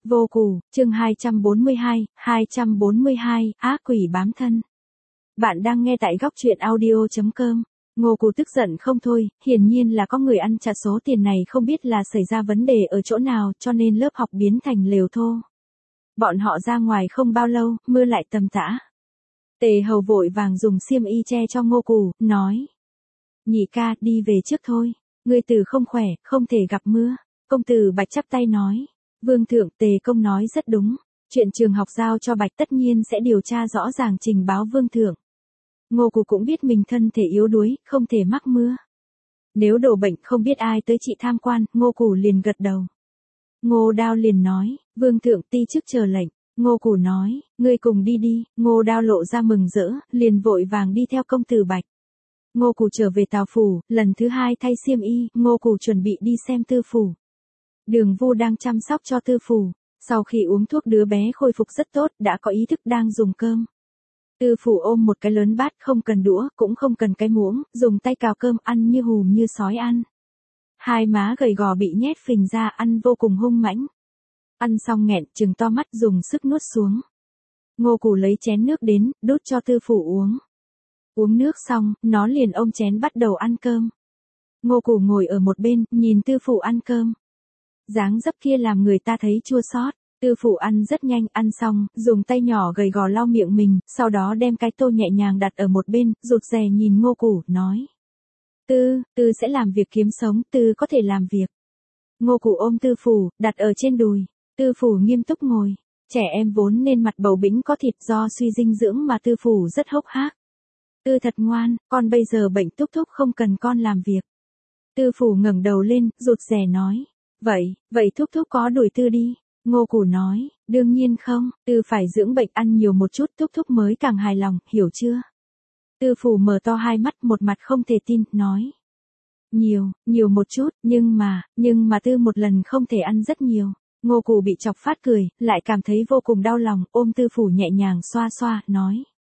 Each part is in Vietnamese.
Vô Cù, chương 242, ác quỷ bám thân. Bạn đang nghe tại góc truyện audio.com. Ngô Cù tức giận không thôi, hiển nhiên là có người ăn chặn số tiền này không biết là xảy ra vấn đề ở chỗ nào cho nên lớp học biến thành lều thô. Bọn họ ra ngoài không bao lâu, mưa lại tầm tã. Tề Hầu vội vàng dùng xiêm y che cho Ngô Cù, nói. Nhị ca, đi về trước thôi, ngươi tử không khỏe, không thể gặp mưa. Công tử Bạch chắp tay nói. Vương thượng, Tề công nói rất đúng, chuyện trường học giao cho Bạch tất nhiên sẽ điều tra rõ ràng trình báo vương thượng. Ngô Cù cũng biết mình thân thể yếu đuối, không thể mắc mưa. Nếu đổ bệnh không biết ai tới trị tham quan, Ngô Cù liền gật đầu. Ngô Đao liền nói, vương thượng ti chức chờ lệnh. Ngô Cù nói, ngươi cùng đi đi. Ngô Đao lộ ra mừng rỡ, liền vội vàng đi theo công tử Bạch. Ngô Cù trở về Tào phủ, lần thứ hai thay xiêm y, Ngô Cù chuẩn bị đi xem tư phủ. Đường Vu đang chăm sóc cho tư phủ, sau khi uống thuốc đứa bé khôi phục rất tốt, đã có ý thức đang dùng cơm. Tư phủ ôm một cái lớn bát, không cần đũa, cũng không cần cái muỗng, dùng tay cào cơm ăn như hùm như sói ăn. Hai má gầy gò bị nhét phình ra, ăn vô cùng hung mãnh. Ăn xong nghẹn, trừng to mắt dùng sức nuốt xuống. Ngô Cù lấy chén nước đến, đút cho tư phủ uống. Uống nước xong, nó liền ôm chén bắt đầu ăn cơm. Ngô Cù ngồi ở một bên, nhìn tư phủ ăn cơm. Dáng dấp kia làm người ta thấy chua xót. Tư phủ ăn rất nhanh, ăn xong, dùng tay nhỏ gầy gò lau miệng mình, sau đó đem cái tô nhẹ nhàng đặt ở một bên, rụt rè nhìn Ngô Cù, nói. Tư sẽ làm việc kiếm sống, Tư có thể làm việc. Ngô Cù ôm tư phủ, đặt ở trên đùi. Tư phủ nghiêm túc ngồi. Trẻ em vốn nên mặt bầu bĩnh có thịt do suy dinh dưỡng mà tư phủ rất hốc hác. Tư thật ngoan, con bây giờ bệnh thúc thúc không cần con làm việc. Tư phủ ngẩng đầu lên, rụt rè nói. Vậy thúc thúc có đuổi Tư đi. Ngô Cù nói, đương nhiên không, Tư phải dưỡng bệnh ăn nhiều một chút thúc thúc mới càng hài lòng, hiểu chưa? Tư phủ mở to hai mắt một mặt không thể tin, nói. Nhiều một chút, nhưng mà Tư một lần không thể ăn rất nhiều. Ngô Cù bị chọc phát cười, lại cảm thấy vô cùng đau lòng, ôm tư phủ nhẹ nhàng xoa xoa, nói.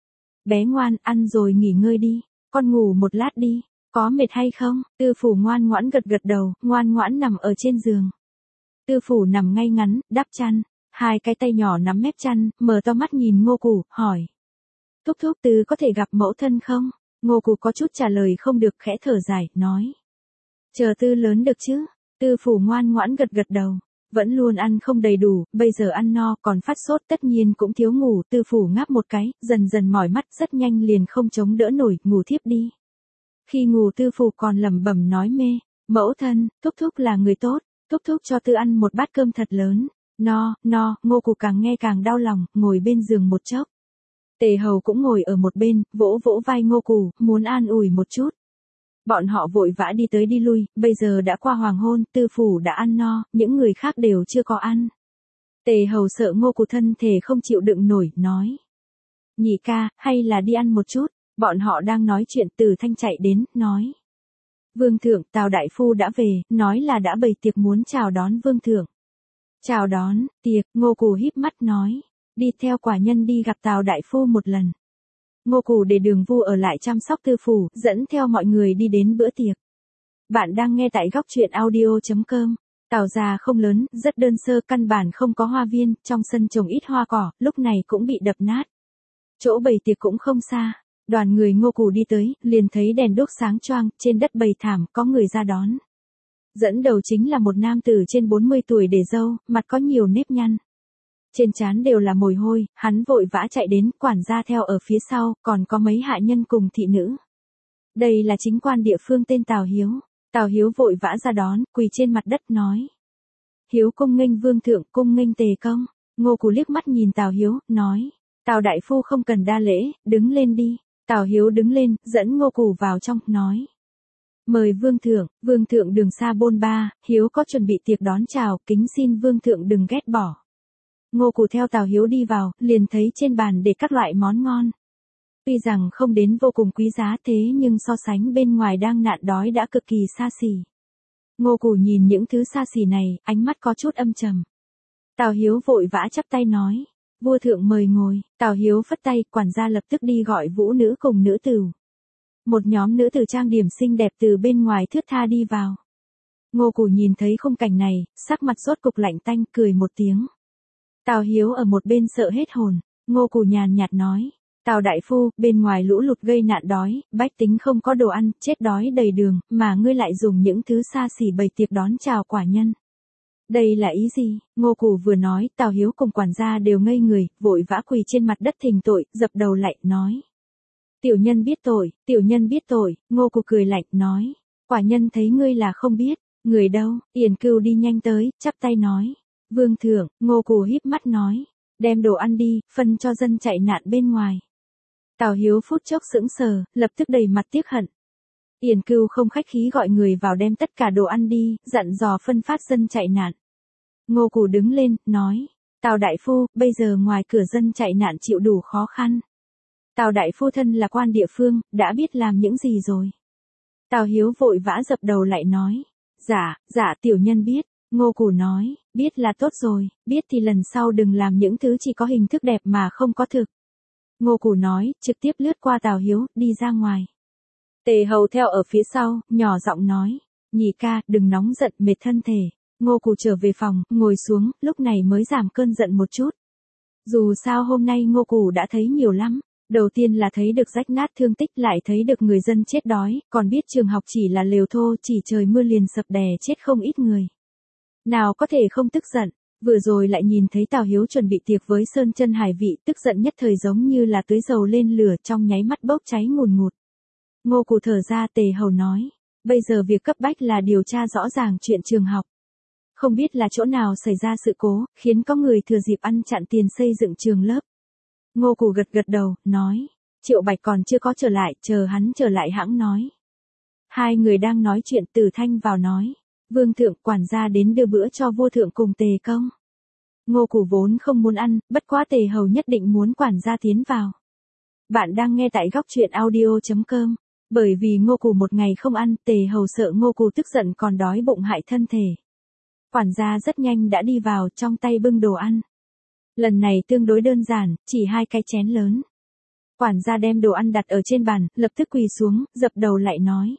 Bé ngoan, ăn rồi nghỉ ngơi đi, con ngủ một lát đi, có mệt hay không? Tư phủ ngoan ngoãn gật đầu, ngoan ngoãn nằm ở trên giường. Tư phủ nằm ngay ngắn, đắp chăn, hai cái tay nhỏ nắm mép chăn, mở to mắt nhìn Ngô Cù, hỏi. Thúc thúc Tư có thể gặp mẫu thân không? Ngô Cù có chút trả lời không được, khẽ thở dài, nói. Chờ Tư lớn được chứ? Tư phủ ngoan ngoãn gật đầu. Vẫn luôn ăn không đầy đủ, bây giờ ăn no, còn phát sốt tất nhiên cũng thiếu ngủ, tư phủ ngáp một cái, dần dần mỏi mắt rất nhanh liền không chống đỡ nổi, ngủ thiếp đi. Khi ngủ tư phủ còn lẩm bẩm nói mê, mẫu thân, thúc thúc là người tốt, thúc thúc cho Tư ăn một bát cơm thật lớn, no, Ngô Cù càng nghe càng đau lòng, ngồi bên giường một chốc. Tề Hầu cũng ngồi ở một bên, vỗ vai Ngô Cù, muốn an ủi một chút. Bọn họ vội vã đi tới đi lui, bây giờ đã qua hoàng hôn, tư phủ đã ăn no, những người khác đều chưa có ăn. Tề Hầu sợ Ngô Cù thân thể không chịu đựng nổi, nói. Nhị ca, hay là đi ăn một chút, bọn họ đang nói chuyện Từ Thanh chạy đến, nói. Vương thượng, Tào đại phu đã về, nói là đã bày tiệc muốn chào đón vương thượng. Chào đón, tiệc, Ngô Cù híp mắt nói, đi theo quả nhân đi gặp Tào đại phu một lần. Ngô Cù để Đường Vu ở lại chăm sóc tư phủ, dẫn theo mọi người đi đến bữa tiệc. Bạn đang nghe tại góc truyện audio.com. Tào gia không lớn, rất đơn sơ, căn bản không có hoa viên, trong sân trồng ít hoa cỏ, lúc này cũng bị đập nát. Chỗ bày tiệc cũng không xa. Đoàn người Ngô Cù đi tới, liền thấy đèn đuốc sáng choang, trên đất bày thảm, có người ra đón. Dẫn đầu chính là một nam tử trên 40 tuổi để râu, mặt có nhiều nếp nhăn. Trên trán đều là mồ hôi, hắn vội vã chạy đến, quản gia theo ở phía sau, còn có mấy hạ nhân cùng thị nữ. Đây là chính quan địa phương tên Tào Hiếu. Tào Hiếu vội vã ra đón, quỳ trên mặt đất nói. Hiếu cung nghênh vương thượng, cung nghênh Tề công. Ngô Cù liếc mắt nhìn Tào Hiếu, nói. Tào đại phu không cần đa lễ, đứng lên đi. Tào Hiếu đứng lên, dẫn Ngô Cù vào trong, nói. Mời vương thượng đường xa bôn ba, Hiếu có chuẩn bị tiệc đón chào, kính xin vương thượng đừng ghét bỏ. Ngô Cù theo Tào Hiếu đi vào, liền thấy trên bàn để các loại món ngon. Tuy rằng không đến vô cùng quý giá thế nhưng so sánh bên ngoài đang nạn đói đã cực kỳ xa xỉ. Ngô Cù nhìn những thứ xa xỉ này, ánh mắt có chút âm trầm. Tào Hiếu vội vã chắp tay nói, vua thượng mời ngồi. Tào Hiếu phất tay, quản gia lập tức đi gọi vũ nữ cùng nữ tửu. Một nhóm nữ tử trang điểm xinh đẹp từ bên ngoài thướt tha đi vào. Ngô Cù nhìn thấy khung cảnh này, sắc mặt rốt cục lạnh tanh, cười một tiếng. Tào Hiếu ở một bên sợ hết hồn, Ngô Cù nhàn nhạt nói. Tào đại phu, bên ngoài lũ lụt gây nạn đói, bách tính không có đồ ăn, chết đói đầy đường, mà ngươi lại dùng những thứ xa xỉ bày tiệc đón chào quả nhân. Đây là ý gì? Ngô Cù vừa nói, Tào Hiếu cùng quản gia đều ngây người, vội vã quỳ trên mặt đất thỉnh tội, dập đầu lạy, nói. Tiểu nhân biết tội, Ngô Cù cười lạnh, nói. Quả nhân thấy ngươi là không biết, người đâu, Yển Cừu đi nhanh tới, chắp tay nói. Vương thượng, Ngô Cù híp mắt nói. Đem đồ ăn đi, phân cho dân chạy nạn bên ngoài. Tào Hiếu phút chốc sững sờ, lập tức đầy mặt tiếc hận. Yển Cừu không khách khí gọi người vào đem tất cả đồ ăn đi, dặn dò phân phát dân chạy nạn. Ngô Cù đứng lên, nói. Tào đại phu, bây giờ ngoài cửa dân chạy nạn chịu đủ khó khăn. Tào đại phu thân là quan địa phương, đã biết làm những gì rồi. Tào Hiếu vội vã dập đầu lại nói. Dạ, tiểu nhân biết. Ngô Cù nói, biết là tốt rồi, biết thì lần sau đừng làm những thứ chỉ có hình thức đẹp mà không có thực. Ngô Cù nói, trực tiếp lướt qua Tào Hiếu, đi ra ngoài. Tề Hầu theo ở phía sau, nhỏ giọng nói. Nhị ca, đừng nóng giận, mệt thân thể. Ngô Cù trở về phòng, ngồi xuống, lúc này mới giảm cơn giận một chút. Dù sao hôm nay Ngô Cù đã thấy nhiều lắm. Đầu tiên là thấy được rách nát thương tích, lại thấy được người dân chết đói, còn biết trường học chỉ là lều thô, chỉ trời mưa liền sập đè chết không ít người. Nào có thể không tức giận, vừa rồi lại nhìn thấy Tào Hiếu chuẩn bị tiệc với sơn chân hải vị, tức giận nhất thời giống như là tưới dầu lên lửa, trong nháy mắt bốc cháy ngùn ngụt. Ngô Cù thở ra, Tề Hầu nói, bây giờ việc cấp bách là điều tra rõ ràng chuyện trường học. Không biết là chỗ nào xảy ra sự cố, khiến có người thừa dịp ăn chặn tiền xây dựng trường lớp. Ngô Cù gật đầu, nói, Triệu Bạch còn chưa có trở lại, chờ hắn trở lại hãng nói. Hai người đang nói chuyện, Từ Thanh vào nói, Vương thượng, quản gia đến đưa bữa cho vô thượng cùng Tề công. Ngô Cù vốn không muốn ăn, bất quá Tề Hầu nhất định muốn quản gia tiến vào. Bạn đang nghe tại góc truyện audio.com. Bởi vì Ngô Cù một ngày không ăn, Tề Hầu sợ Ngô Cù tức giận còn đói bụng hại thân thể. Quản gia rất nhanh đã đi vào, trong tay bưng đồ ăn. Lần này tương đối đơn giản, chỉ 2 cái chén lớn. Quản gia đem đồ ăn đặt ở trên bàn, lập tức quỳ xuống, dập đầu lại nói.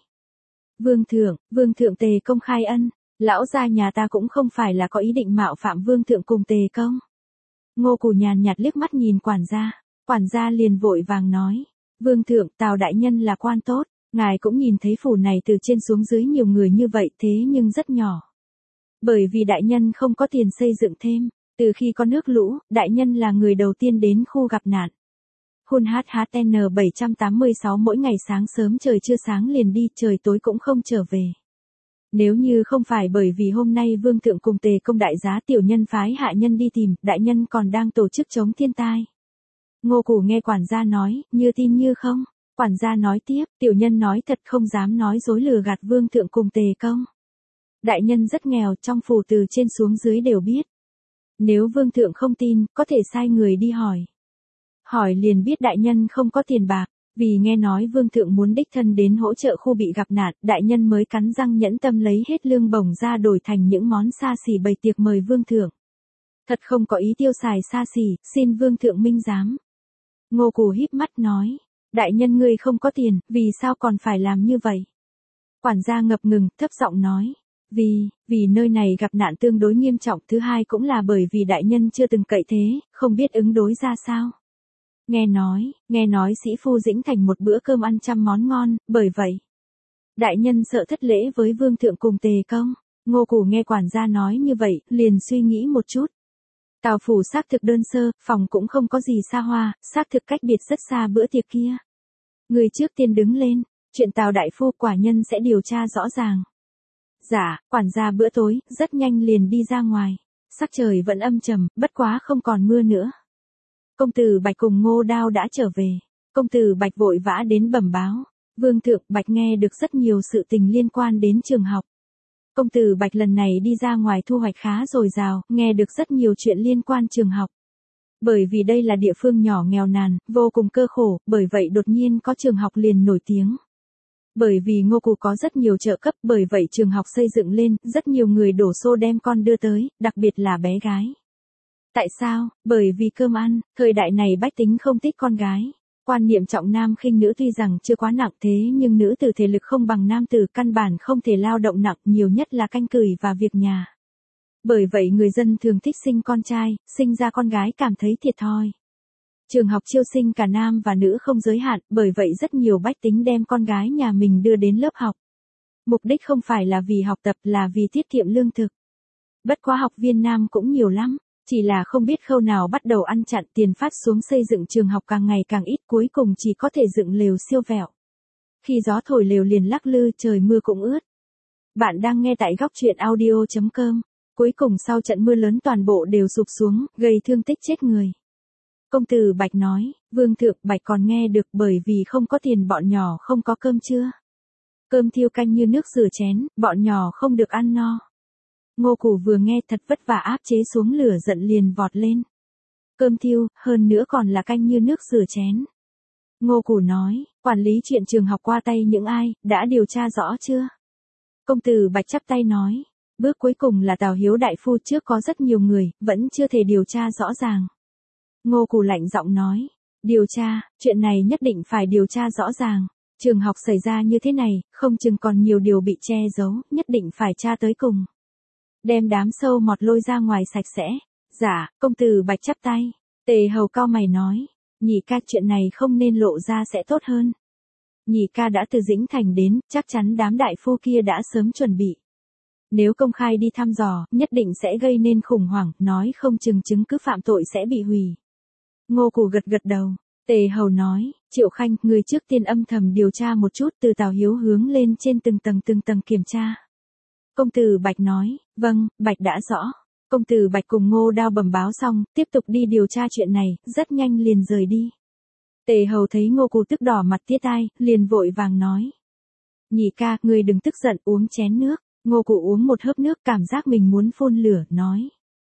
Vương thượng Tề công khai ân, lão gia nhà ta cũng không phải là có ý định mạo phạm vương thượng cùng Tề công. Ngô Cù nhàn nhạt liếc mắt nhìn quản gia liền vội vàng nói. Vương thượng, Tào đại nhân là quan tốt, ngài cũng nhìn thấy phủ này từ trên xuống dưới nhiều người như vậy thế nhưng rất nhỏ. Bởi vì đại nhân không có tiền xây dựng thêm. Từ khi có nước lũ, đại nhân là người đầu tiên đến khu gặp nạn. Hun HHN 786 mỗi ngày sáng sớm trời chưa sáng liền đi, trời tối cũng không trở về. Nếu như không phải bởi vì hôm nay vương thượng cùng Tề công đại giá, tiểu nhân phái hạ nhân đi tìm, đại nhân còn đang tổ chức chống thiên tai. Ngô Cù nghe quản gia nói, như tin như không. Quản gia nói tiếp, tiểu nhân nói thật, không dám nói dối lừa gạt vương thượng cùng Tề công. Đại nhân rất nghèo, trong phủ từ trên xuống dưới đều biết. Nếu vương thượng không tin, có thể sai người đi hỏi. Hỏi liền biết đại nhân không có tiền bạc, vì nghe nói vương thượng muốn đích thân đến hỗ trợ khu bị gặp nạn, đại nhân mới cắn răng nhẫn tâm lấy hết lương bổng ra đổi thành những món xa xỉ bày tiệc mời vương thượng. Thật không có ý tiêu xài xa xỉ, xin vương thượng minh giám. Ngô Cù híp mắt nói, đại nhân ngươi không có tiền, vì sao còn phải làm như vậy? Quản gia ngập ngừng, thấp giọng nói. Vì nơi này gặp nạn tương đối nghiêm trọng, thứ hai cũng là bởi vì đại nhân chưa từng cậy thế, không biết ứng đối ra sao. Nghe nói sĩ phu dĩnh thành một bữa cơm ăn trăm món ngon, bởi vậy. Đại nhân sợ thất lễ với vương thượng cùng Tề công. Ngô Cù nghe quản gia nói như vậy, liền suy nghĩ một chút. Tào phủ xác thực đơn sơ, phòng cũng không có gì xa hoa, xác thực cách biệt rất xa bữa tiệc kia. Người trước tiên đứng lên, chuyện Tào đại phu quả nhân sẽ điều tra rõ ràng. Dạ, quản gia bữa tối, rất nhanh liền đi ra ngoài. Sắc trời vẫn âm trầm, bất quá không còn mưa nữa. Công tử Bạch cùng Ngô Đao đã trở về. Công tử Bạch vội vã đến bẩm báo. Vương thượng, Bạch nghe được rất nhiều sự tình liên quan đến trường học. Công tử Bạch lần này đi ra ngoài thu hoạch khá dồi dào, nghe được rất nhiều chuyện liên quan trường học. Bởi vì đây là địa phương nhỏ nghèo nàn, vô cùng cơ khổ, bởi vậy đột nhiên có trường học liền nổi tiếng. Bởi vì Ngô Cù có rất nhiều trợ cấp, bởi vậy trường học xây dựng lên, rất nhiều người đổ xô đem con đưa tới, đặc biệt là bé gái. Tại sao? Bởi vì cơm ăn, thời đại này bách tính không thích con gái. Quan niệm trọng nam khinh nữ tuy rằng chưa quá nặng thế nhưng nữ tử thể lực không bằng nam tử, căn bản không thể lao động nặng, nhiều nhất là canh cửi và việc nhà. Bởi vậy người dân thường thích sinh con trai, sinh ra con gái cảm thấy thiệt thòi. Trường học chiêu sinh cả nam và nữ không giới hạn, bởi vậy rất nhiều bách tính đem con gái nhà mình đưa đến lớp học. Mục đích không phải là vì học tập là vì tiết kiệm lương thực. Bất quá học viên nam cũng nhiều lắm, chỉ là không biết khâu nào bắt đầu ăn chặn tiền phát xuống xây dựng trường học càng ngày càng ít, cuối cùng chỉ có thể dựng lều siêu vẹo. Khi gió thổi lều liền lắc lư, trời mưa cũng ướt. Bạn đang nghe tại góc truyện audio.com. Cuối cùng sau trận mưa lớn toàn bộ đều sụp xuống, gây thương tích chết người. Công tử Bạch nói, Vương thượng Bạch còn nghe được bởi vì không có tiền bọn nhỏ không có cơm trưa. Cơm thiêu canh như nước rửa chén, bọn nhỏ không được ăn no. Ngô Củ vừa nghe thật vất vả áp chế xuống lửa giận liền vọt lên. Cơm thiêu, hơn nữa còn là canh như nước rửa chén. Ngô Củ nói, quản lý chuyện trường học qua tay những ai, đã điều tra rõ chưa? Công tử Bạch chắp tay nói, bước cuối cùng là Tào Hiếu đại phu, trước có rất nhiều người, vẫn chưa thể điều tra rõ ràng. Ngô Củ lạnh giọng nói, điều tra, chuyện này nhất định phải điều tra rõ ràng. Trường học xảy ra như thế này, không chừng còn nhiều điều bị che giấu, nhất định phải tra tới cùng. Đem đám sâu mọt lôi ra ngoài sạch sẽ. Dạ, công tử Bạch chắp tay. Tề Hầu cau mày nói, nhị ca chuyện này không nên lộ ra sẽ tốt hơn. Nhị ca đã từ Dĩnh Thành đến, chắc chắn đám đại phu kia đã sớm chuẩn bị. Nếu công khai đi thăm dò, nhất định sẽ gây nên khủng hoảng, nói không chừng chứng cứ phạm tội sẽ bị hủy. Ngô Củ gật gật đầu. Tề Hầu nói, Triệu Khanh, người trước tiên âm thầm điều tra một chút, từ Tào Hiếu hướng lên trên từng tầng kiểm tra. Công tử Bạch nói, vâng, Bạch đã rõ. Công tử Bạch cùng Ngô Đao bẩm báo xong, tiếp tục đi điều tra chuyện này, rất nhanh liền rời đi. Tề Hầu thấy Ngô Củ tức đỏ mặt tía tai, liền vội vàng nói. Nhị ca, người đừng tức giận, uống chén nước. Ngô Củ uống một hớp nước, cảm giác mình muốn phun lửa, nói.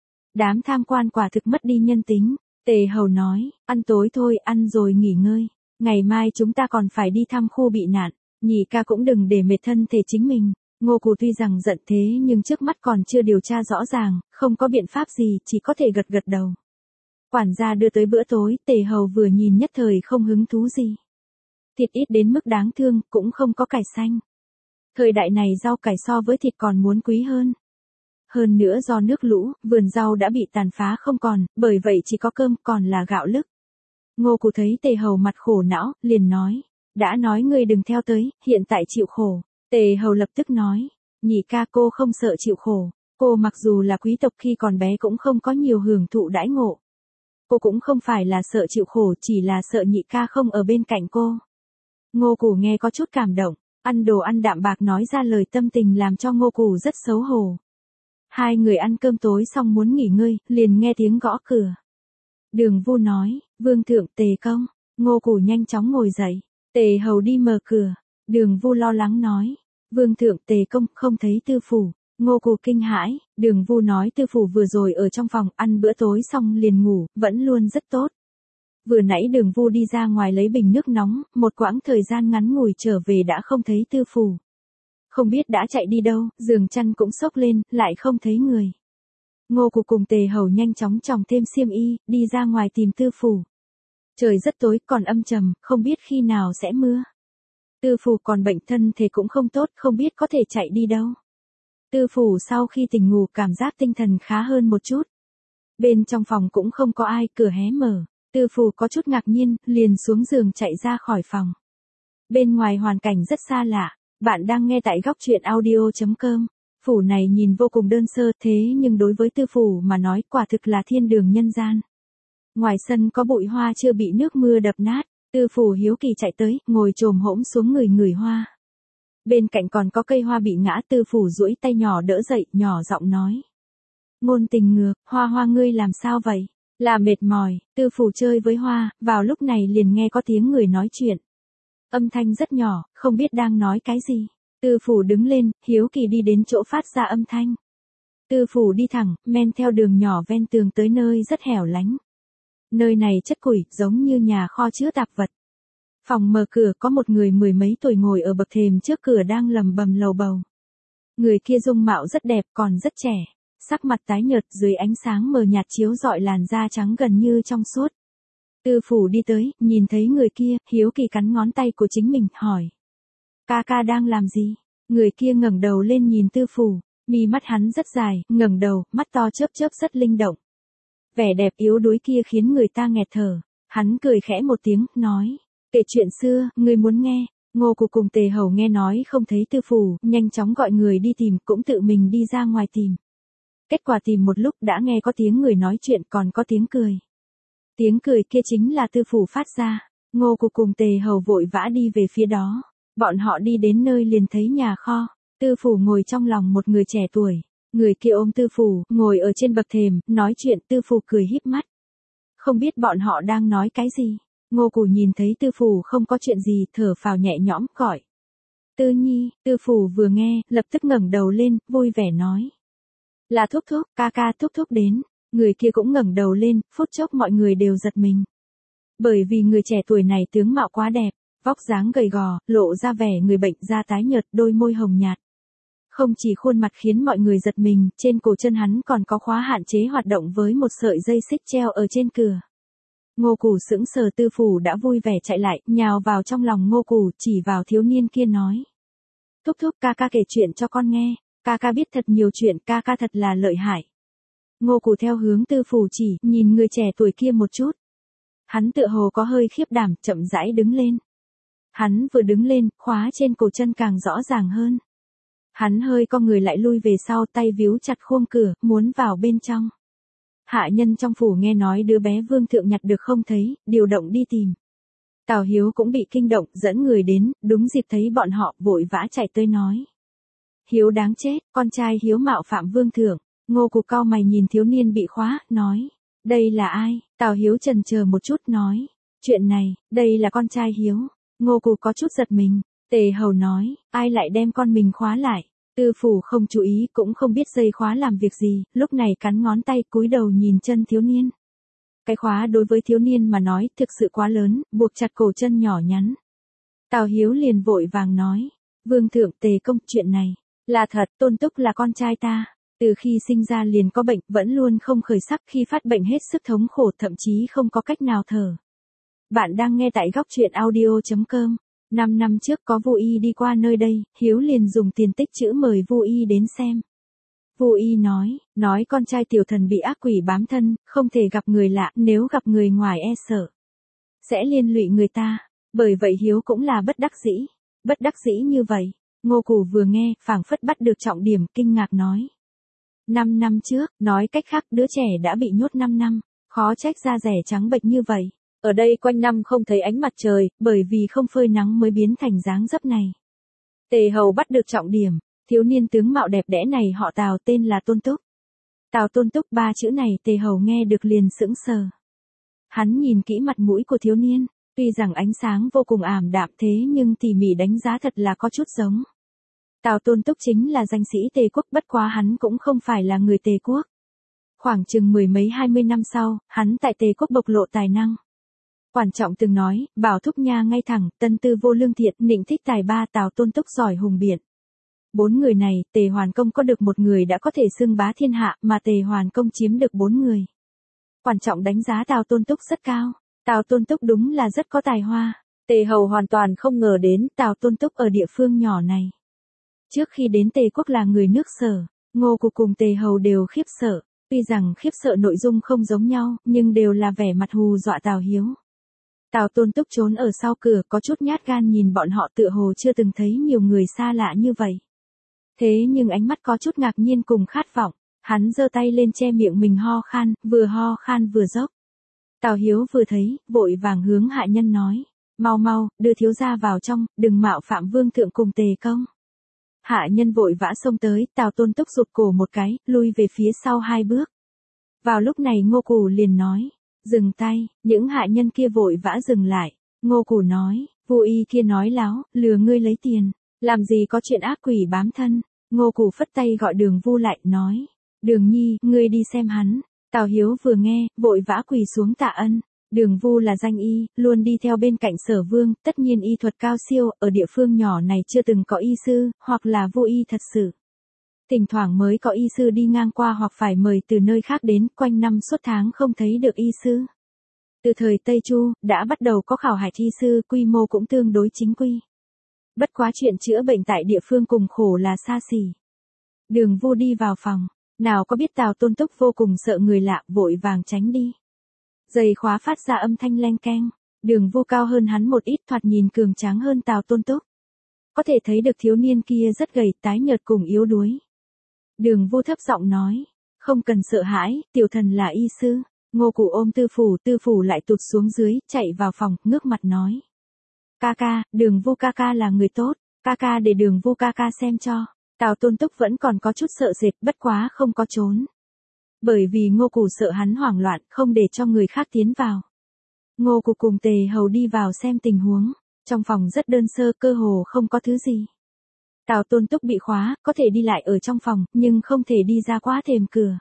Đám tham quan quả thực mất đi nhân tính. Tề Hầu nói, ăn tối thôi, ăn rồi nghỉ ngơi. Ngày mai chúng ta còn phải đi thăm khu bị nạn, nhị ca cũng đừng để mệt thân thể chính mình. Ngô Củ tuy rằng giận thế nhưng trước mắt còn chưa điều tra rõ ràng, không có biện pháp gì, chỉ có thể gật gật đầu. Quản gia đưa tới bữa tối, Tề Hầu vừa nhìn nhất thời không hứng thú gì. Thịt ít đến mức đáng thương, cũng không có cải xanh. Thời đại này rau cải so với thịt còn muốn quý hơn. Hơn nữa do nước lũ, vườn rau đã bị tàn phá không còn, bởi vậy chỉ có cơm, còn là gạo lứt. Ngô Củ thấy Tề Hầu mặt khổ não, liền nói, đã nói ngươi đừng theo tới, hiện tại chịu khổ. Tề Hầu lập tức nói, nhị ca, cô không sợ chịu khổ, cô mặc dù là quý tộc khi còn bé cũng không có nhiều hưởng thụ đãi ngộ. Cô cũng không phải là sợ chịu khổ, chỉ là sợ nhị ca không ở bên cạnh cô. Ngô Củ nghe có chút cảm động, ăn đồ ăn đạm bạc nói ra lời tâm tình làm cho Ngô Củ rất xấu hổ. Hai người ăn cơm tối xong muốn nghỉ ngơi, liền nghe tiếng gõ cửa. Đường Vu nói, Vương thượng, Tề công. Ngô Củ nhanh chóng ngồi dậy. Tề Hầu đi mở cửa. Đường Vu lo lắng nói, Vương thượng, Tề công, không thấy tư phủ. Ngô Củ kinh hãi, Đường Vu nói tư phủ vừa rồi ở trong phòng ăn bữa tối xong liền ngủ, vẫn luôn rất tốt. Vừa nãy Đường Vu đi ra ngoài lấy bình nước nóng, một quãng thời gian ngắn ngủi trở về đã không thấy tư phủ. Không biết đã chạy đi đâu, giường chăn cũng xốc lên, lại không thấy người. Ngô Củ cùng Tề Hầu nhanh chóng chòng thêm xiêm y, đi ra ngoài tìm tư phủ. Trời rất tối, còn âm trầm, không biết khi nào sẽ mưa. Tư phủ còn bệnh, thân thể cũng không tốt, không biết có thể chạy đi đâu. Tư phủ sau khi tỉnh ngủ cảm giác tinh thần khá hơn một chút. Bên trong phòng cũng không có ai, cửa hé mở. Tư phủ có chút ngạc nhiên, liền xuống giường chạy ra khỏi phòng. Bên ngoài hoàn cảnh rất xa lạ. Bạn đang nghe tại góc truyện audio.com. Phủ này nhìn vô cùng đơn sơ, thế nhưng đối với tư phủ mà nói quả thực là thiên đường nhân gian. Ngoài sân có bụi hoa chưa bị nước mưa đập nát, tư phủ hiếu kỳ chạy tới, ngồi chồm hổm xuống ngửi hoa. Bên cạnh còn có cây hoa bị ngã, tư phủ duỗi tay nhỏ đỡ dậy, nhỏ giọng nói. Ngôn tình ngược, hoa hoa ngươi làm sao vậy? Là mệt mỏi, tư phủ chơi với hoa, vào lúc này liền nghe có tiếng người nói chuyện. Âm thanh rất nhỏ, không biết đang nói cái gì. Tư phủ đứng lên, hiếu kỳ đi đến chỗ phát ra âm thanh. Tư phủ đi thẳng, men theo đường nhỏ ven tường tới nơi rất hẻo lánh. Nơi này chất củi, giống như nhà kho chứa tạp vật. Phòng mở cửa có một người mười mấy tuổi ngồi ở bậc thềm trước cửa đang lầm bầm lầu bầu. Người kia dung mạo rất đẹp, còn rất trẻ. Sắc mặt tái nhợt, dưới ánh sáng mờ nhạt chiếu rọi làn da trắng gần như trong suốt. Tư phủ đi tới, nhìn thấy người kia, hiếu kỳ cắn ngón tay của chính mình, hỏi. Ca ca đang làm gì? Người kia ngẩng đầu lên nhìn tư phủ. Mi mắt hắn rất dài, ngẩng đầu, mắt to chớp chớp rất linh động. Vẻ đẹp yếu đuối kia khiến người ta nghẹt thở. Hắn cười khẽ một tiếng, nói. Kể chuyện xưa, ngươi muốn nghe. Ngô Cục cùng Tề Hầu nghe nói không thấy Tư Phủ, nhanh chóng gọi người đi tìm, cũng tự mình đi ra ngoài tìm. Kết quả tìm một lúc đã nghe có tiếng người nói chuyện còn có tiếng cười. Tiếng cười kia chính là Tư Phủ phát ra. Ngô Cục cùng Tề Hầu vội vã đi về phía đó. Bọn họ đi đến nơi liền thấy nhà kho. Tư Phủ ngồi trong lòng một người trẻ tuổi. Người kia ôm Tư Phủ, ngồi ở trên bậc thềm, nói chuyện. Tư Phủ cười híp mắt. Không biết bọn họ đang nói cái gì. Ngô Cù nhìn thấy Tư Phủ không có chuyện gì, thở phào nhẹ nhõm, gọi. Tư Nhi. Tư Phủ vừa nghe, lập tức ngẩng đầu lên, vui vẻ nói. Là Thúc Thúc, ca ca Thúc Thúc đến. Người kia cũng ngẩng đầu lên, phút chốc mọi người đều giật mình. Bởi vì người trẻ tuổi này tướng mạo quá đẹp, vóc dáng gầy gò, lộ ra vẻ người bệnh da tái nhợt, đôi môi hồng nhạt. Không chỉ khuôn mặt khiến mọi người giật mình, trên cổ chân hắn còn có khóa hạn chế hoạt động với một sợi dây xích treo ở trên cửa. Ngô Cù sững sờ. Tư Phủ đã vui vẻ chạy lại, nhào vào trong lòng Ngô Cù, chỉ vào thiếu niên kia nói. Thúc Thúc, ca ca kể chuyện cho con nghe, ca ca biết thật nhiều chuyện, ca ca thật là lợi hại. Ngô Cù theo hướng Tư Phủ chỉ, nhìn người trẻ tuổi kia một chút. Hắn tựa hồ có hơi khiếp đảm, chậm rãi đứng lên. Hắn vừa đứng lên, khóa trên cổ chân càng rõ ràng hơn. Hắn hơi co người lại lui về sau, tay víu chặt khung cửa, muốn vào bên trong. Hạ nhân trong phủ nghe nói đứa bé Vương Thượng nhặt được không thấy, điều động đi tìm. Tào Hiếu cũng bị kinh động, dẫn người đến, đúng dịp thấy bọn họ, vội vã chạy tới nói. Hiếu đáng chết, con trai Hiếu mạo phạm Vương Thượng. Ngô Cục cau mày nhìn thiếu niên bị khóa, nói. Đây là ai? Tào Hiếu chần chờ một chút nói. Chuyện này, đây là con trai Hiếu. Ngô Cục có chút giật mình. Tề Hầu nói, ai lại đem con mình khóa lại? Tư Phủ không chú ý, cũng không biết dây khóa làm việc gì, lúc này cắn ngón tay, cúi đầu nhìn chân thiếu niên. Cái khóa đối với thiếu niên mà nói thực sự quá lớn, buộc chặt cổ chân nhỏ nhắn. Tào Hiếu liền vội vàng nói. Vương Thượng, Tề công, chuyện này là thật. Tôn Túc là con trai ta. Từ khi sinh ra liền có bệnh, vẫn luôn không khởi sắc, khi phát bệnh hết sức thống khổ, thậm chí không có cách nào thở. Bạn đang nghe tại góc truyện audio.com. 5 năm trước có Vu Y đi qua nơi đây, Hiếu liền dùng tiền tích trữ mời Vu Y đến xem. Vu Y nói con trai tiểu thần bị ác quỷ bám thân, không thể gặp người lạ, nếu gặp người ngoài e sợ sẽ liên lụy người ta. Bởi vậy Hiếu cũng là bất đắc dĩ. Bất đắc dĩ như vậy. Ngô Cù vừa nghe, phảng phất bắt được trọng điểm, kinh ngạc nói. 5 năm trước, nói cách khác đứa trẻ đã bị nhốt 5 năm, khó trách da rẻ trắng bệch như vậy. Ở đây quanh năm không thấy ánh mặt trời, bởi vì không phơi nắng mới biến thành dáng dấp này. Tề Hầu bắt được trọng điểm, thiếu niên tướng mạo đẹp đẽ này họ Tào, tên là Tôn Túc. Tào Tôn Túc, 3 chữ này Tề Hầu nghe được liền sững sờ. Hắn nhìn kỹ mặt mũi của thiếu niên, tuy rằng ánh sáng vô cùng ảm đạm thế nhưng tỉ mỉ đánh giá thật là có chút giống. Tào Tôn Túc chính là danh sĩ Tề quốc, bất quá hắn cũng không phải là người Tề quốc. Khoảng chừng 10 mấy 20 năm sau, hắn tại Tề quốc bộc lộ tài năng. Quản Trọng từng nói, bảo Thúc Nha ngay thẳng, Tân Tư vô lương thiện, nịnh thích tài ba, Tào Tôn Túc giỏi hùng biện. 4 người này, Tề Hoàn Công có được một người đã có thể xưng bá thiên hạ, mà Tề Hoàn Công chiếm được 4 người. Quản Trọng đánh giá Tào Tôn Túc rất cao. Tào Tôn Túc đúng là rất có tài hoa. Tề Hầu hoàn toàn không ngờ đến Tào Tôn Túc ở địa phương nhỏ này. Trước khi đến Tề quốc là người nước Sở, Ngô Cục cùng Tề Hầu đều khiếp sợ. Tuy rằng khiếp sợ nội dung không giống nhau, nhưng đều là vẻ mặt hù dọa Tào Hiếu. Tào Tôn Túc trốn ở sau cửa, có chút nhát gan nhìn bọn họ, tựa hồ chưa từng thấy nhiều người xa lạ như vậy. Thế nhưng ánh mắt có chút ngạc nhiên cùng khát vọng, hắn giơ tay lên che miệng mình ho khan vừa dốc. Tào Hiếu vừa thấy, vội vàng hướng hạ nhân nói, mau mau, đưa thiếu gia vào trong, đừng mạo phạm Vương Thượng cùng Tề công. Hạ nhân vội vã xông tới, Tào Tôn Túc rụt cổ một cái, lui về phía sau 2 bước. Vào lúc này Ngô Cù liền nói, dừng tay, những hạ nhân kia vội vã dừng lại. Ngô Cù nói, Vu Y kia nói láo, lừa ngươi lấy tiền, làm gì có chuyện ác quỷ bám thân. Ngô Cù phất tay gọi Đường Vu lại, nói, Đường Nhi, ngươi đi xem hắn. Tào Hiếu vừa nghe, vội vã quỳ xuống tạ ân. Đường Vu là danh y, luôn đi theo bên cạnh Sở Vương, tất nhiên y thuật cao siêu, ở địa phương nhỏ này chưa từng có y sư, hoặc là vô y thật sự. Thỉnh thoảng mới có y sư đi ngang qua hoặc phải mời từ nơi khác đến, quanh năm suốt tháng không thấy được y sư. Từ thời Tây Chu, đã bắt đầu có khảo hạch y sư, quy mô cũng tương đối chính quy. Bất quá chuyện chữa bệnh tại địa phương cùng khổ là xa xỉ. Đường Vu đi vào phòng, nào có biết Tào Tôn Túc vô cùng sợ người lạ, vội vàng tránh đi. Giày khóa phát ra âm thanh leng keng, Đường Vu cao hơn hắn một ít, thoạt nhìn cường tráng hơn Tào Tôn Túc. Có thể thấy được thiếu niên kia rất gầy, tái nhợt cùng yếu đuối. Đường Vu thấp giọng nói, không cần sợ hãi, tiểu thần là y sư. Ngô Cụ ôm Tư Phủ lại tụt xuống dưới, chạy vào phòng, ngước mặt nói. Ca ca, Đường Vu ca ca là người tốt, ca ca để Đường Vu ca ca xem cho. Tào Tôn Túc vẫn còn có chút sợ sệt, bất quá không có trốn. Bởi vì Ngô Cụ sợ hắn hoảng loạn, không để cho người khác tiến vào. Ngô Cụ cùng Tề Hầu đi vào xem tình huống, trong phòng rất đơn sơ, cơ hồ không có thứ gì. Tào Tôn Túc bị khóa, có thể đi lại ở trong phòng, nhưng không thể đi ra quá thềm cửa.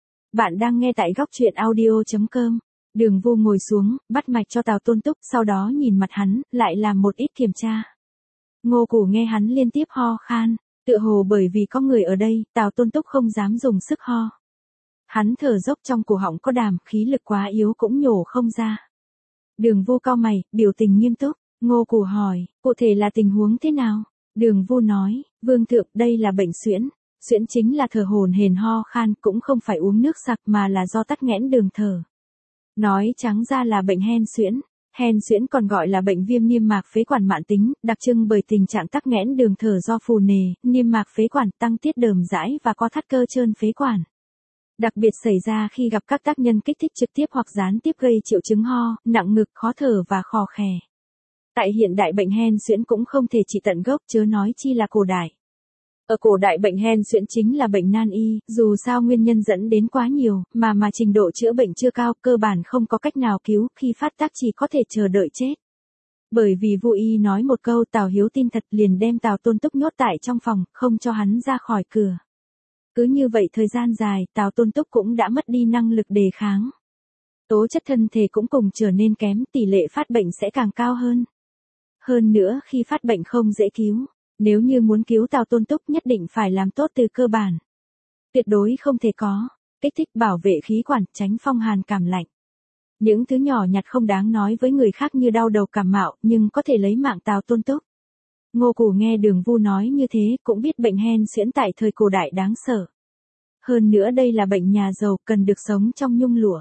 Bạn đang nghe tại góc truyện audio.com. Đường Vu ngồi xuống, bắt mạch cho Tào Tôn Túc, sau đó nhìn mặt hắn, lại làm một ít kiểm tra. Ngô Cụ nghe hắn liên tiếp ho khan, tựa hồ bởi vì có người ở đây, Tào Tôn Túc không dám dùng sức ho. Hắn thở dốc, trong cổ họng có đàm, khí lực quá yếu cũng nhổ không ra. Đường Vu cau mày, biểu tình nghiêm túc. Ngô Cụ hỏi, cụ thể là tình huống thế nào? Đường Vu nói, vương thượng, đây là bệnh suyễn. Suyễn chính là thở hổn hển ho khan, cũng không phải uống nước sặc mà là do tắc nghẽn đường thở. Nói trắng ra là bệnh hen suyễn. Hen suyễn còn gọi là bệnh viêm niêm mạc phế quản mãn tính, đặc trưng bởi tình trạng tắc nghẽn đường thở do phù nề, niêm mạc phế quản, tăng tiết đờm dãi và co thắt cơ trơn phế quản. Đặc biệt xảy ra khi gặp các tác nhân kích thích trực tiếp hoặc gián tiếp gây triệu chứng ho, nặng ngực, khó thở và khò khè. Tại hiện đại bệnh hen suyễn cũng không thể trị tận gốc, chớ nói chi là cổ đại. Ở cổ đại bệnh hen suyễn chính là bệnh nan y, dù sao nguyên nhân dẫn đến quá nhiều, mà trình độ chữa bệnh chưa cao, cơ bản không có cách nào cứu, khi phát tác chỉ có thể chờ đợi chết. Bởi vì Vu y nói một câu, Tào Hiếu tin thật, liền đem Tào Tôn Túc nhốt tại trong phòng, không cho hắn ra khỏi cửa. Cứ như vậy thời gian dài, Tào Tôn Túc cũng đã mất đi năng lực đề kháng. Tố chất thân thể cũng cùng trở nên kém, tỷ lệ phát bệnh sẽ càng cao hơn. Hơn nữa, khi phát bệnh không dễ cứu. Nếu như muốn cứu Tào Tôn Túc nhất định phải làm tốt từ cơ bản. Tuyệt đối không thể có. Kích thích bảo vệ khí quản, tránh phong hàn cảm lạnh. Những thứ nhỏ nhặt không đáng nói với người khác như đau đầu cảm mạo, nhưng có thể lấy mạng Tào Tôn Túc. Ngô Cụ nghe Đường Vu nói như thế, cũng biết bệnh hen suyễn tại thời cổ đại đáng sợ. Hơn nữa đây là bệnh nhà giàu, cần được sống trong nhung lụa.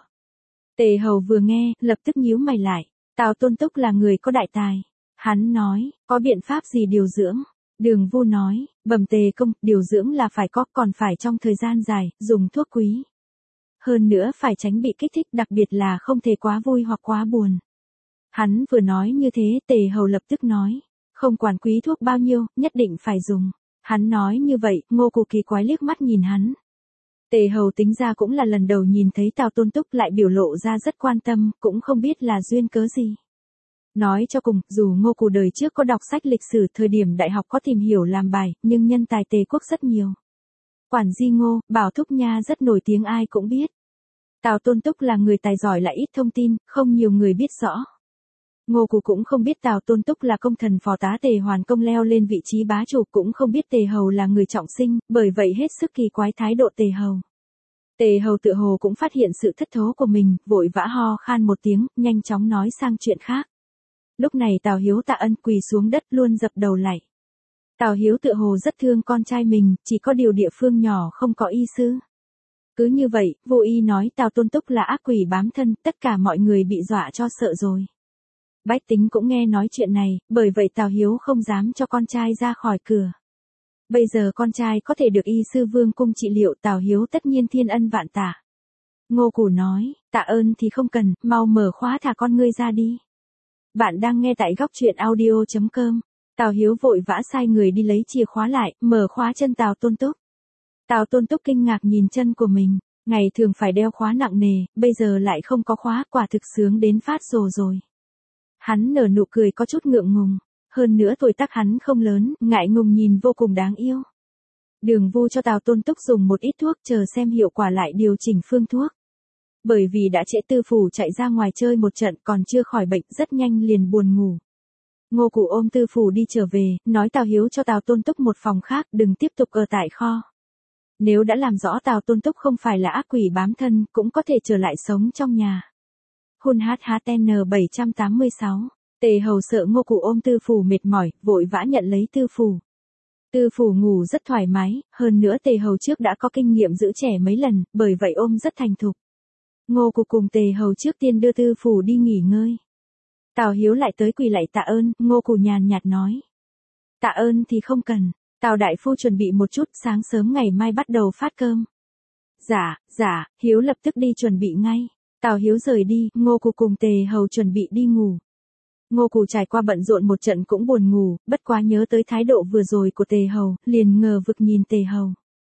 Tề Hầu vừa nghe, lập tức nhíu mày lại. Tào Tôn Túc là người có đại tài. Hắn nói, có biện pháp gì điều dưỡng? Đường Vu nói, bẩm Tề công, điều dưỡng là phải có, còn phải trong thời gian dài, dùng thuốc quý. Hơn nữa phải tránh bị kích thích, đặc biệt là không thể quá vui hoặc quá buồn. Hắn vừa nói như thế, Tề Hầu lập tức nói, không quản quý thuốc bao nhiêu, nhất định phải dùng. Hắn nói như vậy, Ngô Cụ kỳ quái liếc mắt nhìn hắn. Tề Hầu tính ra cũng là lần đầu nhìn thấy Tào Tôn Túc, lại biểu lộ ra rất quan tâm, cũng không biết là duyên cớ gì. Nói cho cùng, dù Ngô Cụ đời trước có đọc sách lịch sử, thời điểm đại học có tìm hiểu làm bài, nhưng nhân tài Tề quốc rất nhiều. Quản Di Ngô, Bảo Thúc Nha rất nổi tiếng, ai cũng biết. Tào Tôn Túc là người tài giỏi lại ít thông tin, không nhiều người biết rõ. Ngô Cụ cũng không biết Tào Tôn Túc là công thần phò tá Tề Hoàn Công leo lên vị trí bá chủ, cũng không biết Tề Hầu là người trọng sinh, bởi vậy hết sức kỳ quái thái độ Tề Hầu. Tề Hầu tựa hồ cũng phát hiện sự thất thố của mình, vội vã ho khan một tiếng, nhanh chóng nói sang chuyện khác. Lúc này Tào Hiếu tạ ân quỳ xuống đất luôn dập đầu lạy. Tào Hiếu tựa hồ rất thương con trai mình, chỉ có điều địa phương nhỏ không có y sư. Cứ như vậy, Vô Y nói Tào Tôn Túc là ác quỷ bám thân, tất cả mọi người bị dọa cho sợ rồi. Bách tính cũng nghe nói chuyện này, bởi vậy Tào Hiếu không dám cho con trai ra khỏi cửa. Bây giờ con trai có thể được y sư Vương cung trị liệu, Tào Hiếu tất nhiên thiên ân vạn tạ. Ngô Cụ nói, tạ ơn thì không cần, mau mở khóa thả con ngươi ra đi. Bạn đang nghe tại góc truyện audio.com. Tào Hiếu vội vã sai người đi lấy chìa khóa lại, mở khóa chân Tào Tôn Túc. Tào Tôn Túc kinh ngạc nhìn chân của mình, ngày thường phải đeo khóa nặng nề, bây giờ lại không có khóa, quả thực sướng đến phát rồ rồi. Hắn nở nụ cười có chút ngượng ngùng, hơn nữa tuổi tác hắn không lớn, ngại ngùng nhìn vô cùng đáng yêu. Đường Vu cho Tào Tôn Túc dùng một ít thuốc, chờ xem hiệu quả lại điều chỉnh phương thuốc. Bởi vì đã trễ, Tư Phủ chạy ra ngoài chơi một trận, còn chưa khỏi bệnh, rất nhanh liền buồn ngủ. Ngô Cụ ôm Tư Phủ đi trở về, nói Tào Hiếu cho Tào Tôn Túc một phòng khác, đừng tiếp tục ở tại kho. Nếu đã làm rõ Tào Tôn Túc không phải là ác quỷ bám thân, cũng có thể trở lại sống trong nhà. Hun HHN 786. Tề Hầu sợ Ngô Cụ ôm Tư Phủ mệt mỏi, vội vã nhận lấy Tư Phủ. Tư phủ ngủ rất thoải mái, hơn nữa Tề Hầu trước đã có kinh nghiệm giữ trẻ mấy lần, bởi vậy ôm rất thành thục. Ngô Cục cùng Tề Hầu trước tiên đưa Tư phủ đi nghỉ ngơi. Tào Hiếu lại tới quỳ lạy tạ ơn, Ngô Cục nhàn nhạt nói. Tạ ơn thì không cần, Tào đại phu chuẩn bị một chút, sáng sớm ngày mai bắt đầu phát cơm. Dạ, Hiếu lập tức đi chuẩn bị ngay. Tào Hiếu rời đi, Ngô Cục cùng Tề Hầu chuẩn bị đi ngủ. Ngô Cục trải qua bận rộn một trận cũng buồn ngủ, bất quá nhớ tới thái độ vừa rồi của Tề Hầu, liền ngờ vực nhìn Tề Hầu.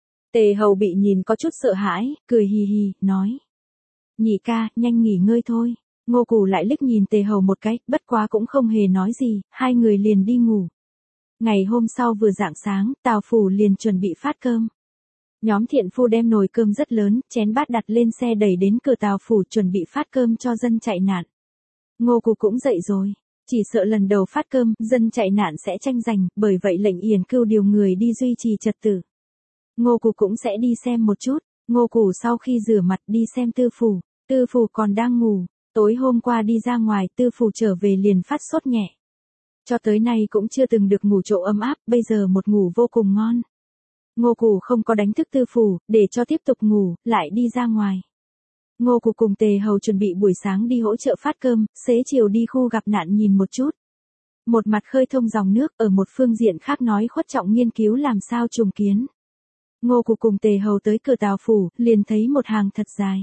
Tề Hầu bị nhìn có chút sợ hãi, cười hì hì, nói. Nhị ca, nhanh nghỉ ngơi thôi. Ngô Cục lại liếc nhìn Tề Hầu một cái, bất quá cũng không hề nói gì, hai người liền đi ngủ. Ngày hôm sau vừa rạng sáng, Tào phủ liền chuẩn bị phát cơm. Nhóm thiện phu đem nồi cơm rất lớn, chén bát đặt lên xe đẩy đến cửa Tào phủ chuẩn bị phát cơm cho dân chạy nạn. Ngô Cục cũng dậy rồi, chỉ sợ lần đầu phát cơm, dân chạy nạn sẽ tranh giành, bởi vậy lệnh Yển Cưu điều người đi duy trì trật tự. Ngô Cục cũng sẽ đi xem một chút. Ngô Cục sau khi rửa mặt đi xem Tư phủ còn đang ngủ, tối hôm qua đi ra ngoài, Tư phủ trở về liền phát sốt nhẹ. Cho tới nay cũng chưa từng được ngủ chỗ ấm áp, bây giờ một ngủ vô cùng ngon. Ngô Cục không có đánh thức Tư phủ, để cho tiếp tục ngủ, lại đi ra ngoài. Ngô Cục cùng Tề Hầu chuẩn bị buổi sáng đi hỗ trợ phát cơm, xế chiều đi khu gặp nạn nhìn một chút. Một mặt khơi thông dòng nước, ở một phương diện khác nói khuất trọng nghiên cứu làm sao trùng kiến. Ngô Cục cùng Tề Hầu tới cửa Tào phủ, liền thấy một hàng thật dài.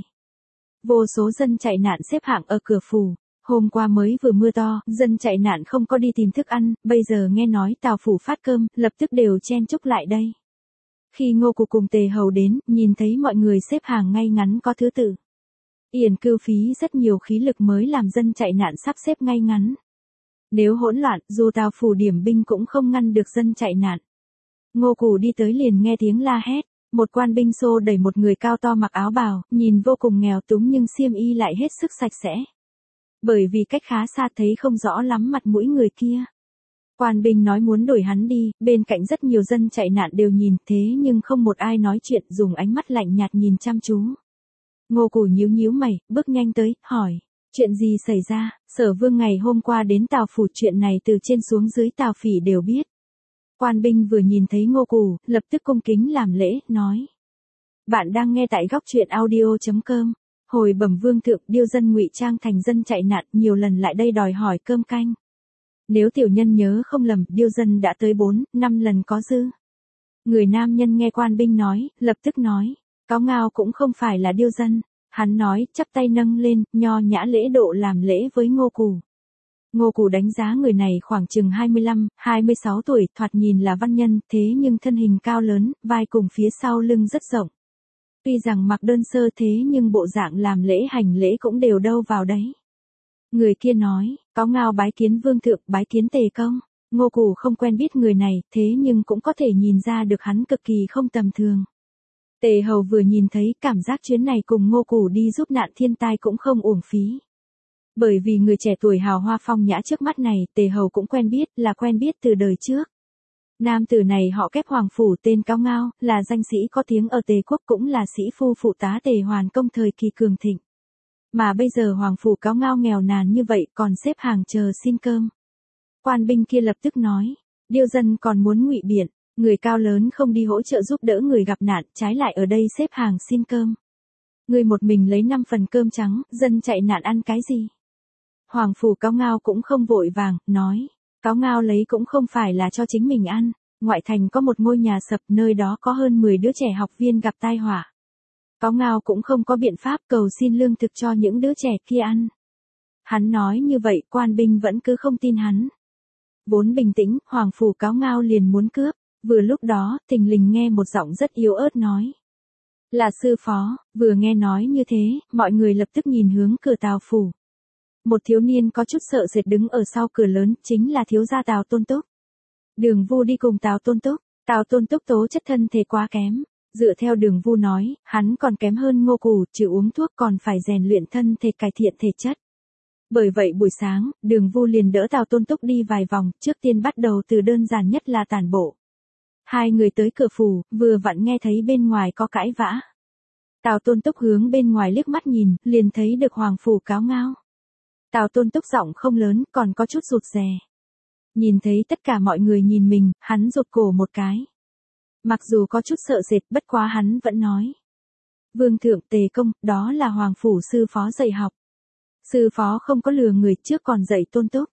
Vô số dân chạy nạn xếp hạng ở cửa phủ. Hôm qua mới vừa mưa to, dân chạy nạn không có đi tìm thức ăn, bây giờ nghe nói Tào phủ phát cơm, lập tức đều chen chúc lại đây. Khi Ngô Cục cùng Tề Hầu đến, nhìn thấy mọi người xếp hàng ngay ngắn có thứ tự. Yển Cưu phí rất nhiều khí lực mới làm dân chạy nạn sắp xếp ngay ngắn. Nếu hỗn loạn, dù Tào phủ điểm binh cũng không ngăn được dân chạy nạn. Ngô Cục đi tới liền nghe tiếng la hét, một quan binh xô đẩy một người cao to mặc áo bào, nhìn vô cùng nghèo túng nhưng xiêm y lại hết sức sạch sẽ. Bởi vì cách khá xa thấy không rõ lắm mặt mũi người kia. Quan binh nói muốn đuổi hắn đi, bên cạnh rất nhiều dân chạy nạn đều nhìn, thế nhưng không một ai nói chuyện, dùng ánh mắt lạnh nhạt nhìn chăm chú. Ngô Cục nhíu nhíu mày, bước nhanh tới, hỏi, chuyện gì xảy ra? Sở Vương ngày hôm qua đến Tào phủ, chuyện này từ trên xuống dưới Tào phỉ đều biết. Quan binh vừa nhìn thấy Ngô Cục, lập tức cung kính làm lễ, nói. Bạn đang nghe tại góc truyện audio.com. Hồi bẩm vương thượng, điêu dân ngụy trang thành dân chạy nạn, nhiều lần lại đây đòi hỏi cơm canh. Nếu tiểu nhân nhớ không lầm, điêu dân đã tới 4-5 lần có dư. Người nam nhân nghe quan binh nói, lập tức nói, Cáo Ngao cũng không phải là điêu dân. Hắn nói, chắp tay nâng lên, nho nhã lễ độ làm lễ với Ngô Cục. Ngô Cục đánh giá người này khoảng chừng 25-26 tuổi, thoạt nhìn là văn nhân, thế nhưng thân hình cao lớn, vai cùng phía sau lưng rất rộng. Tuy rằng mặc đơn sơ thế nhưng bộ dạng làm lễ hành lễ cũng đều đâu vào đấy. Người kia nói, Cáo Ngao bái kiến vương thượng, bái kiến Tề công. Ngô Cục không quen biết người này, thế nhưng cũng có thể nhìn ra được hắn cực kỳ không tầm thường. Tề Hầu vừa nhìn thấy, cảm giác chuyến này cùng Ngô Cục đi giúp nạn thiên tai cũng không uổng phí. Bởi vì người trẻ tuổi hào hoa phong nhã trước mắt này, Tề Hầu cũng quen biết từ đời trước. Nam tử này họ Kép Hoàng phủ tên Cáo Ngao, là danh sĩ có tiếng ở Tề quốc, cũng là sĩ phu phụ tá Tề Hoàn công thời kỳ cường thịnh. Mà bây giờ Hoàng phủ Cáo Ngao nghèo nàn như vậy, còn xếp hàng chờ xin cơm. Quan binh kia lập tức nói, điêu dân còn muốn ngụy biện, người cao lớn không đi hỗ trợ giúp đỡ người gặp nạn, trái lại ở đây xếp hàng xin cơm. Người một mình lấy 5 phần cơm trắng, dân chạy nạn ăn cái gì? Hoàng phủ Cáo Ngao cũng không vội vàng, nói, Cáo Ngao lấy cũng không phải là cho chính mình ăn, ngoại thành có một ngôi nhà sập, nơi đó có hơn 10 đứa trẻ học viên gặp tai họa. Cáo Ngao cũng không có biện pháp cầu xin lương thực cho những đứa trẻ kia ăn. Hắn nói như vậy, quan binh vẫn cứ không tin hắn. Vốn bình tĩnh, Hoàng phủ Cáo Ngao liền muốn cướp, vừa lúc đó, thình lình nghe một giọng rất yếu ớt nói. Là sư phó. Vừa nghe nói như thế, mọi người lập tức nhìn hướng cửa Tào phủ. Một thiếu niên có chút sợ sệt đứng ở sau cửa lớn, chính là thiếu gia Tào Tôn Túc. Đường Vu đi cùng Tào Tôn Túc tố chất thân thể quá kém. Dựa theo Đường Vu nói, hắn còn kém hơn Ngô Cục, trừ uống thuốc còn phải rèn luyện thân thể cải thiện thể chất. Bởi vậy buổi sáng, Đường Vu liền đỡ Tào Tôn Túc đi vài vòng, trước tiên bắt đầu từ đơn giản nhất là tản bộ. Hai người tới cửa phủ, vừa vặn nghe thấy bên ngoài có cãi vã. Tào Tôn Túc hướng bên ngoài liếc mắt nhìn, liền thấy được Hoàng phủ Cáo Ngao. Tào Tôn Túc giọng không lớn, còn có chút rụt rè. Nhìn thấy tất cả mọi người nhìn mình, hắn rụt cổ một cái. Mặc dù có chút sợ sệt, bất quá hắn vẫn nói. Vương thượng, Tề công, đó là Hoàng phủ sư phó dạy học. Sư phó không có lừa người, trước còn dạy Tôn Túc.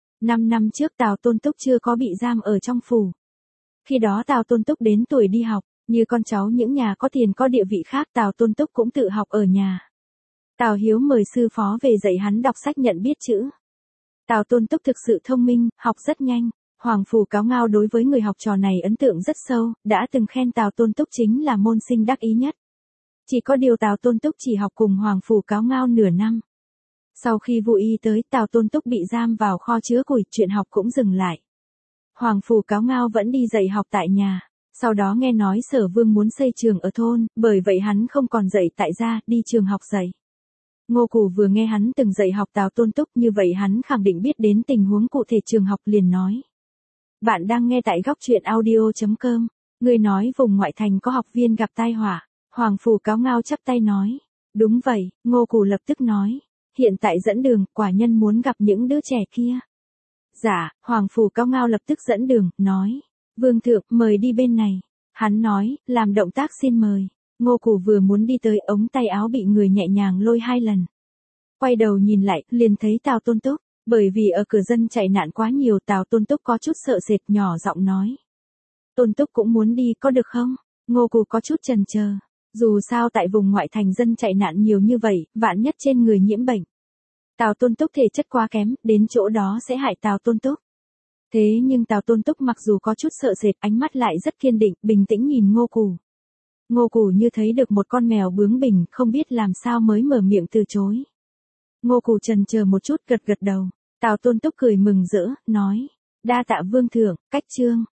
5 năm trước Tào Tôn Túc chưa có bị giam ở trong phủ. Khi đó Tào Tôn Túc đến tuổi đi học, như con cháu những nhà có tiền có địa vị khác, Tào Tôn Túc cũng tự học ở nhà. Tào Hiếu mời sư phó về dạy hắn đọc sách nhận biết chữ. Tào Tôn Túc thực sự thông minh, học rất nhanh. Hoàng phủ Cáo Ngao đối với người học trò này ấn tượng rất sâu, đã từng khen Tào Tôn Túc chính là môn sinh đắc ý nhất. Chỉ có điều Tào Tôn Túc chỉ học cùng Hoàng phủ Cáo Ngao nửa năm. Sau khi Vu Y tới, Tào Tôn Túc bị giam vào kho chứa củi, chuyện học cũng dừng lại. Hoàng phủ Cáo Ngao vẫn đi dạy học tại nhà. Sau đó nghe nói Sở Vương muốn xây trường ở thôn, bởi vậy hắn không còn dạy tại gia, đi trường học dạy. Ngô Cù vừa nghe hắn từng dạy học Tào Tôn Túc, như vậy hắn khẳng định biết đến tình huống cụ thể trường học, liền nói. Bạn đang nghe tại góc truyện audio.com. Người nói vùng ngoại thành có học viên gặp tai họa. Hoàng phủ Cáo Ngao chắp tay nói. Đúng vậy, Ngô Cù lập tức nói. Hiện tại dẫn đường, quả nhân muốn gặp những đứa trẻ kia. Dạ, Hoàng phủ Cáo Ngao lập tức dẫn đường, nói. Vương thượng, mời đi bên này. Hắn nói, làm động tác xin mời. Ngô Cù vừa muốn đi tới, ống tay áo bị người nhẹ nhàng lôi 2 lần. Quay đầu nhìn lại, liền thấy Tào Tôn Túc. Bởi vì ở cửa dân chạy nạn quá nhiều, Tào Tôn Túc có chút sợ sệt, nhỏ giọng nói. Tôn Túc cũng muốn đi, có được không? Ngô Cù có chút chần chờ. Dù sao tại vùng ngoại thành dân chạy nạn nhiều như vậy, vạn nhất trên người nhiễm bệnh. Tào Tôn Túc thể chất quá kém, đến chỗ đó sẽ hại Tào Tôn Túc. Thế nhưng Tào Tôn Túc mặc dù có chút sợ sệt, ánh mắt lại rất kiên định, bình tĩnh nhìn Ngô Cù. Ngô Cù như thấy được một con mèo bướng bỉnh, không biết làm sao mới mở miệng từ chối. Ngô Cù chần chờ một chút, gật gật đầu. Tào Tôn Túc cười mừng rỡ, nói. Đa tạ vương thượng, cách chương.